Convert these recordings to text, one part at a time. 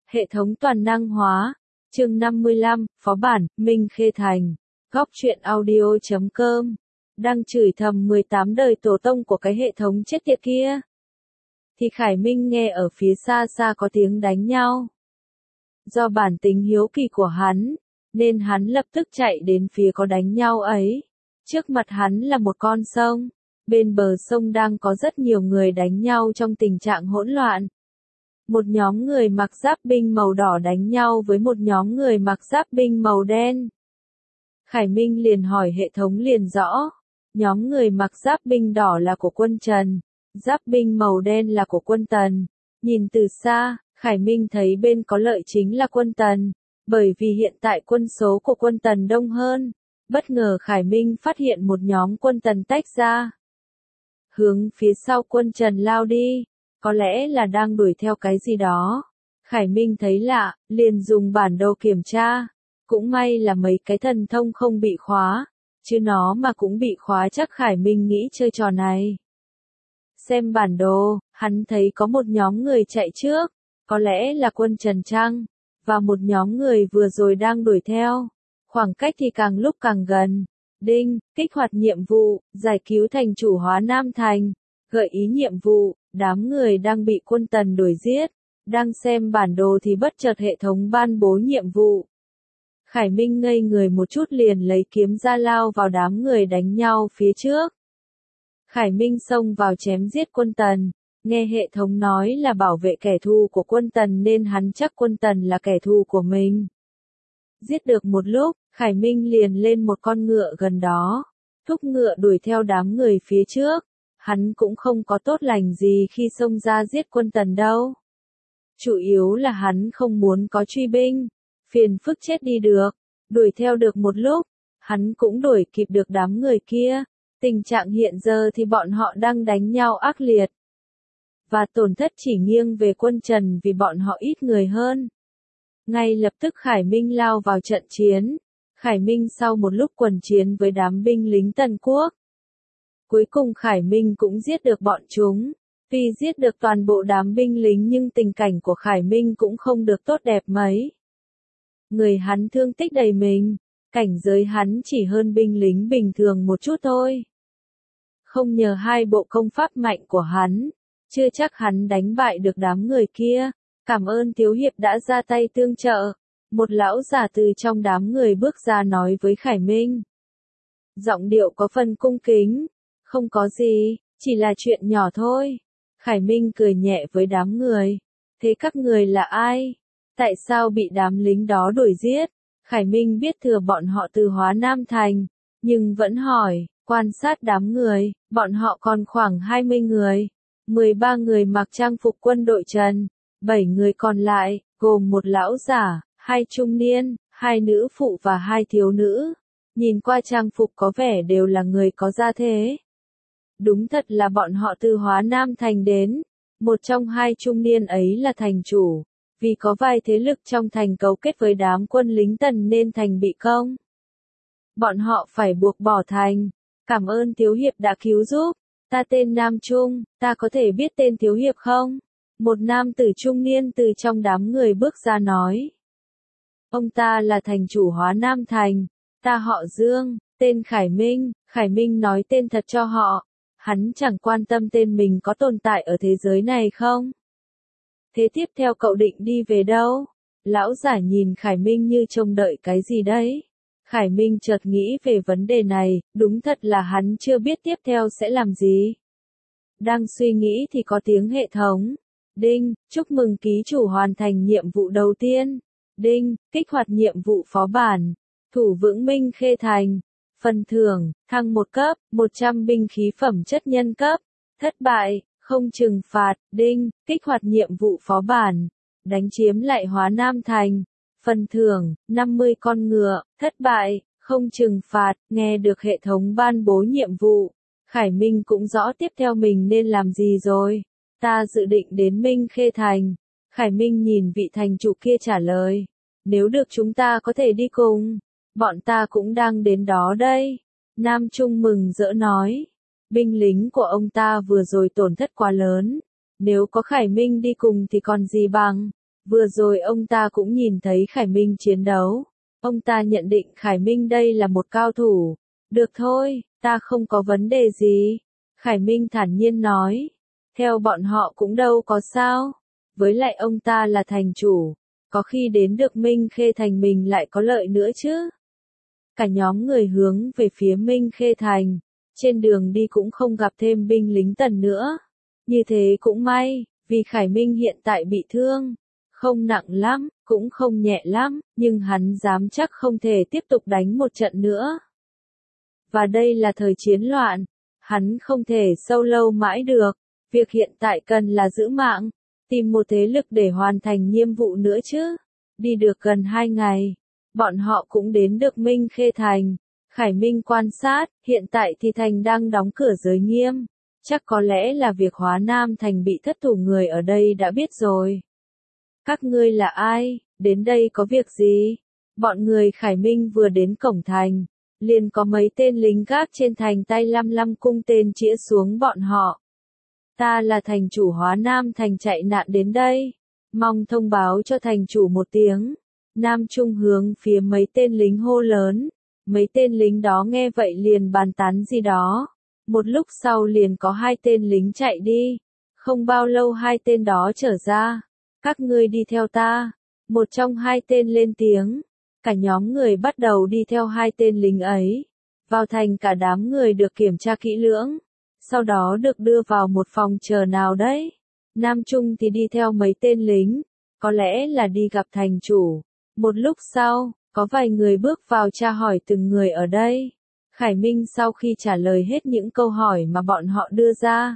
Hệ thống toàn năng hóa. Chương 55, Phó bản, Minh Khê Thành. Góc truyện audio.com. Đang chửi thầm 18 đời tổ tông của cái hệ thống chết tiệt kia. Thì Khải Minh nghe ở phía xa xa có tiếng đánh nhau. Do bản tính hiếu kỳ của hắn, nên hắn lập tức chạy đến phía có đánh nhau ấy. Trước mặt hắn là một con sông. Bên bờ sông đang có rất nhiều người đánh nhau trong tình trạng hỗn loạn. Một nhóm người mặc giáp binh màu đỏ đánh nhau với một nhóm người mặc giáp binh màu đen. Khải Minh liền hỏi hệ thống liền rõ. Nhóm người mặc giáp binh đỏ là của quân Trần, giáp binh màu đen là của quân Tần. Nhìn từ xa, Khải Minh thấy bên có lợi chính là quân Tần, bởi vì hiện tại quân số của quân Tần đông hơn. Bất ngờ Khải Minh phát hiện một nhóm quân Tần tách ra, hướng phía sau quân Trần lao đi, có lẽ là đang đuổi theo cái gì đó. Khải Minh thấy lạ, liền dùng bản đồ kiểm tra, cũng may là mấy cái thần thông không bị khóa, chứ nó mà cũng bị khóa chắc Khải Minh nghĩ chơi trò này. Xem bản đồ, hắn thấy có một nhóm người chạy trước, có lẽ là quân Trần Trăng, và một nhóm người vừa rồi đang đuổi theo. Khoảng cách thì càng lúc càng gần. Đinh, kích hoạt nhiệm vụ, giải cứu thành chủ Hóa Nam Thành. Gợi ý nhiệm vụ, đám người đang bị quân Tần đuổi giết. Đang xem bản đồ thì bất chợt hệ thống ban bố nhiệm vụ. Khải Minh ngây người một chút liền lấy kiếm ra lao vào đám người đánh nhau phía trước. Khải Minh xông vào chém giết quân Tần. Nghe hệ thống nói là bảo vệ kẻ thù của quân Tần nên hắn chắc quân Tần là kẻ thù của mình. Giết được một lúc, Khải Minh liền lên một con ngựa gần đó, thúc ngựa đuổi theo đám người phía trước. Hắn cũng không có tốt lành gì khi xông ra giết quân Tần đâu. Chủ yếu là hắn không muốn có truy binh, phiền phức chết đi được. Đuổi theo được một lúc, hắn cũng đuổi kịp được đám người kia. Tình trạng hiện giờ thì bọn họ đang đánh nhau ác liệt. Và tổn thất chỉ nghiêng về quân Trần vì bọn họ ít người hơn. Ngay lập tức Khải Minh lao vào trận chiến. Khải Minh sau một lúc quần chiến với đám binh lính Tần Quốc. Cuối cùng Khải Minh cũng giết được bọn chúng. Tuy giết được toàn bộ đám binh lính nhưng tình cảnh của Khải Minh cũng không được tốt đẹp mấy. Người hắn thương tích đầy mình. Cảnh giới hắn chỉ hơn binh lính bình thường một chút thôi. Không nhờ hai bộ công pháp mạnh của hắn, chưa chắc hắn đánh bại được đám người kia. Cảm ơn Thiếu Hiệp đã ra tay tương trợ. Một lão già từ trong đám người bước ra nói với Khải Minh. Giọng điệu có phần cung kính. Không có gì, chỉ là chuyện nhỏ thôi. Khải Minh cười nhẹ với đám người. Thế các người là ai? Tại sao bị đám lính đó đuổi giết? Khải Minh biết thừa bọn họ từ Hóa Nam Thành, nhưng vẫn hỏi, quan sát đám người, bọn họ còn khoảng 20 người. 13 người mặc trang phục quân đội Trần, 7 người còn lại, gồm một lão giả, 2 trung niên, 2 nữ phụ và 2 thiếu nữ. Nhìn qua trang phục có vẻ đều là người có gia thế. Đúng thật là bọn họ từ Hóa Nam Thành đến. Một trong 2 trung niên ấy là thành chủ. Vì có vài thế lực trong thành cấu kết với đám quân lính Tần nên thành bị công. Bọn họ phải buộc bỏ thành. Cảm ơn Thiếu Hiệp đã cứu giúp. Ta tên Nam Trung, ta có thể biết tên Thiếu Hiệp không? Một nam tử trung niên từ trong đám người bước ra nói. Ông ta là thành chủ Hóa Nam Thành. Ta họ Dương, tên Khải Minh. Khải Minh nói tên thật cho họ. Hắn chẳng quan tâm tên mình có tồn tại ở thế giới này không. Thế tiếp theo cậu định đi về đâu? Lão giả nhìn Khải Minh như trông đợi cái gì đấy. Khải Minh chợt nghĩ về vấn đề này, đúng thật là hắn chưa biết tiếp theo sẽ làm gì. Đang suy nghĩ thì có tiếng hệ thống. Đinh, chúc mừng ký chủ hoàn thành nhiệm vụ đầu tiên. Đinh, kích hoạt nhiệm vụ phó bản. Thủ vững Minh Khê Thành. Phần thưởng, thăng 1 cấp, 100 binh khí phẩm chất nhân cấp. Thất bại, không trừng phạt. Đinh, kích hoạt nhiệm vụ phó bản. Đánh chiếm lại Hóa Nam Thành. Phần thưởng, 50 con ngựa. Thất bại, không trừng phạt. Nghe được hệ thống ban bố nhiệm vụ. Khải Minh cũng rõ tiếp theo mình nên làm gì rồi. Ta dự định đến Minh Khê Thành. Khải Minh nhìn vị thành chủ kia trả lời. Nếu được chúng ta có thể đi cùng. Bọn ta cũng đang đến đó đây. Nam Trung mừng rỡ nói. Binh lính của ông ta vừa rồi tổn thất quá lớn. Nếu có Khải Minh đi cùng thì còn gì bằng. Vừa rồi ông ta cũng nhìn thấy Khải Minh chiến đấu. Ông ta nhận định Khải Minh đây là một cao thủ. Được thôi, ta không có vấn đề gì. Khải Minh thản nhiên nói. Theo bọn họ cũng đâu có sao. Với lại ông ta là thành chủ. Có khi đến được Minh Khê Thành mình lại có lợi nữa chứ. Cả nhóm người hướng về phía Minh Khê Thành. Trên đường đi cũng không gặp thêm binh lính Tần nữa. Như thế cũng may, vì Khải Minh hiện tại bị thương. Không nặng lắm, cũng không nhẹ lắm, nhưng hắn dám chắc không thể tiếp tục đánh một trận nữa. Và đây là thời chiến loạn, hắn không thể sâu lâu mãi được, việc hiện tại cần là giữ mạng, tìm một thế lực để hoàn thành nhiệm vụ nữa chứ. Đi được gần 2 ngày, bọn họ cũng đến được Minh Khê Thành. Khải Minh quan sát, hiện tại thì thành đang đóng cửa giới nghiêm, chắc có lẽ là việc Hóa Nam Thành bị thất thủ người ở đây đã biết rồi. Các ngươi là ai, đến đây có việc gì? Bọn người Khải Minh vừa đến cổng thành, liền có mấy tên lính gác trên thành tay lăm lăm cung tên chĩa xuống bọn họ. Ta là thành chủ Hóa Nam Thành chạy nạn đến đây, mong thông báo cho thành chủ một tiếng. Nam Trung hướng phía mấy tên lính hô lớn, mấy tên lính đó nghe vậy liền bàn tán gì đó. Một lúc sau liền có 2 tên lính chạy đi, không bao lâu 2 tên đó trở ra. Các ngươi đi theo ta. Một trong 2 tên lên tiếng. Cả nhóm người bắt đầu đi theo 2 tên lính ấy. Vào thành cả đám người được kiểm tra kỹ lưỡng. Sau đó được đưa vào một phòng chờ nào đấy. Nam Trung thì đi theo mấy tên lính. Có lẽ là đi gặp thành chủ. Một lúc sau, có vài người bước vào tra hỏi từng người ở đây. Khải Minh sau khi trả lời hết những câu hỏi mà bọn họ đưa ra.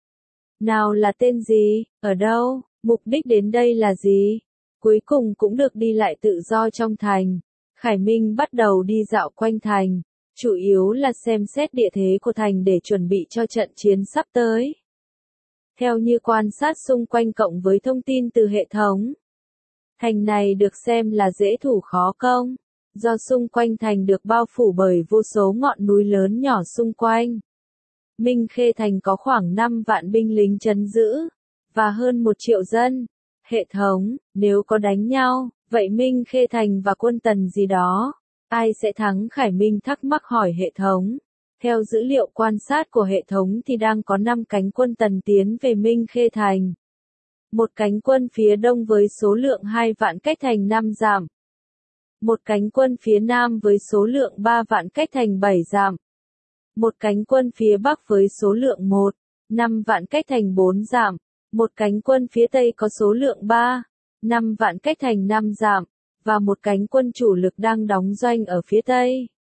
Nào là tên gì, ở đâu? Mục đích đến đây là gì? Cuối cùng cũng được đi lại tự do trong thành. Khải Minh bắt đầu đi dạo quanh thành, chủ yếu là xem xét địa thế của thành để chuẩn bị cho trận chiến sắp tới. Theo như quan sát xung quanh cộng với thông tin từ hệ thống, thành này được xem là dễ thủ khó công, do xung quanh thành được bao phủ bởi vô số ngọn núi lớn nhỏ xung quanh. Minh Khê Thành có khoảng 5 vạn binh lính trấn giữ, và hơn 1 triệu dân. Hệ thống, nếu có đánh nhau, vậy Minh Khê Thành và quân Tần gì đó, ai sẽ thắng? Khải Minh thắc mắc hỏi hệ thống. Theo dữ liệu quan sát của hệ thống thì đang có 5 cánh quân Tần tiến về Minh Khê Thành. Một cánh quân phía đông với số lượng 2 vạn cách thành 5 dặm. Một cánh quân phía nam với số lượng 3 vạn cách thành 7 dặm. Một cánh quân phía bắc với số lượng 5 vạn cách thành 4 dặm. Một cánh quân phía tây có số lượng 5 vạn cách thành 5 dặm. Và một cánh quân chủ lực đang đóng doanh ở phía tây.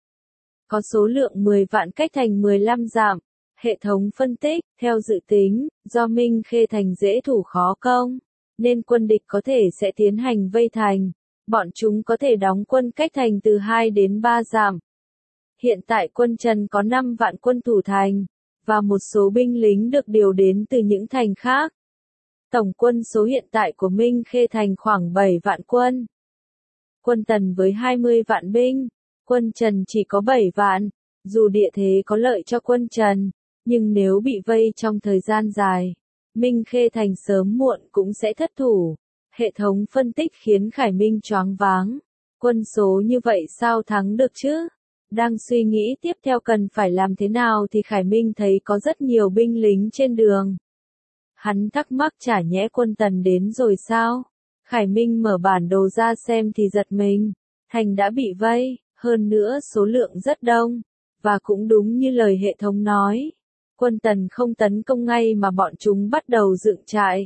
Có số lượng 10 vạn cách thành 15 dặm. Hệ thống phân tích, theo dự tính, do Minh Khê Thành dễ thủ khó công, nên quân địch có thể sẽ tiến hành vây thành. Bọn chúng có thể đóng quân cách thành từ 2 đến 3 dặm. Hiện tại quân Trần có 5 vạn quân thủ thành, và một số binh lính được điều đến từ những thành khác. Tổng quân số hiện tại của Minh Khê Thành khoảng 7 vạn quân. Quân Tần với 20 vạn binh, quân Trần chỉ có 7 vạn. Dù địa thế có lợi cho quân Trần, nhưng nếu bị vây trong thời gian dài, Minh Khê Thành sớm muộn cũng sẽ thất thủ. Hệ thống phân tích khiến Khải Minh choáng váng. Quân số như vậy sao thắng được chứ? Đang suy nghĩ tiếp theo cần phải làm thế nào thì Khải Minh thấy có rất nhiều binh lính trên đường. Hắn thắc mắc chả nhẽ quân Tần đến rồi sao? Khải Minh mở bản đồ ra xem thì giật mình. Thành đã bị vây, hơn nữa số lượng rất đông. Và cũng đúng như lời hệ thống nói. Quân Tần không tấn công ngay mà bọn chúng bắt đầu dựng trại.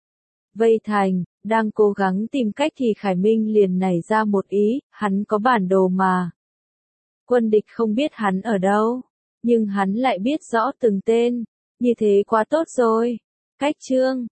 Vây thành, đang cố gắng tìm cách thì Khải Minh liền nảy ra một ý, hắn có bản đồ mà. Quân địch không biết hắn ở đâu, nhưng hắn lại biết rõ từng tên, như thế quá tốt rồi. Cách chương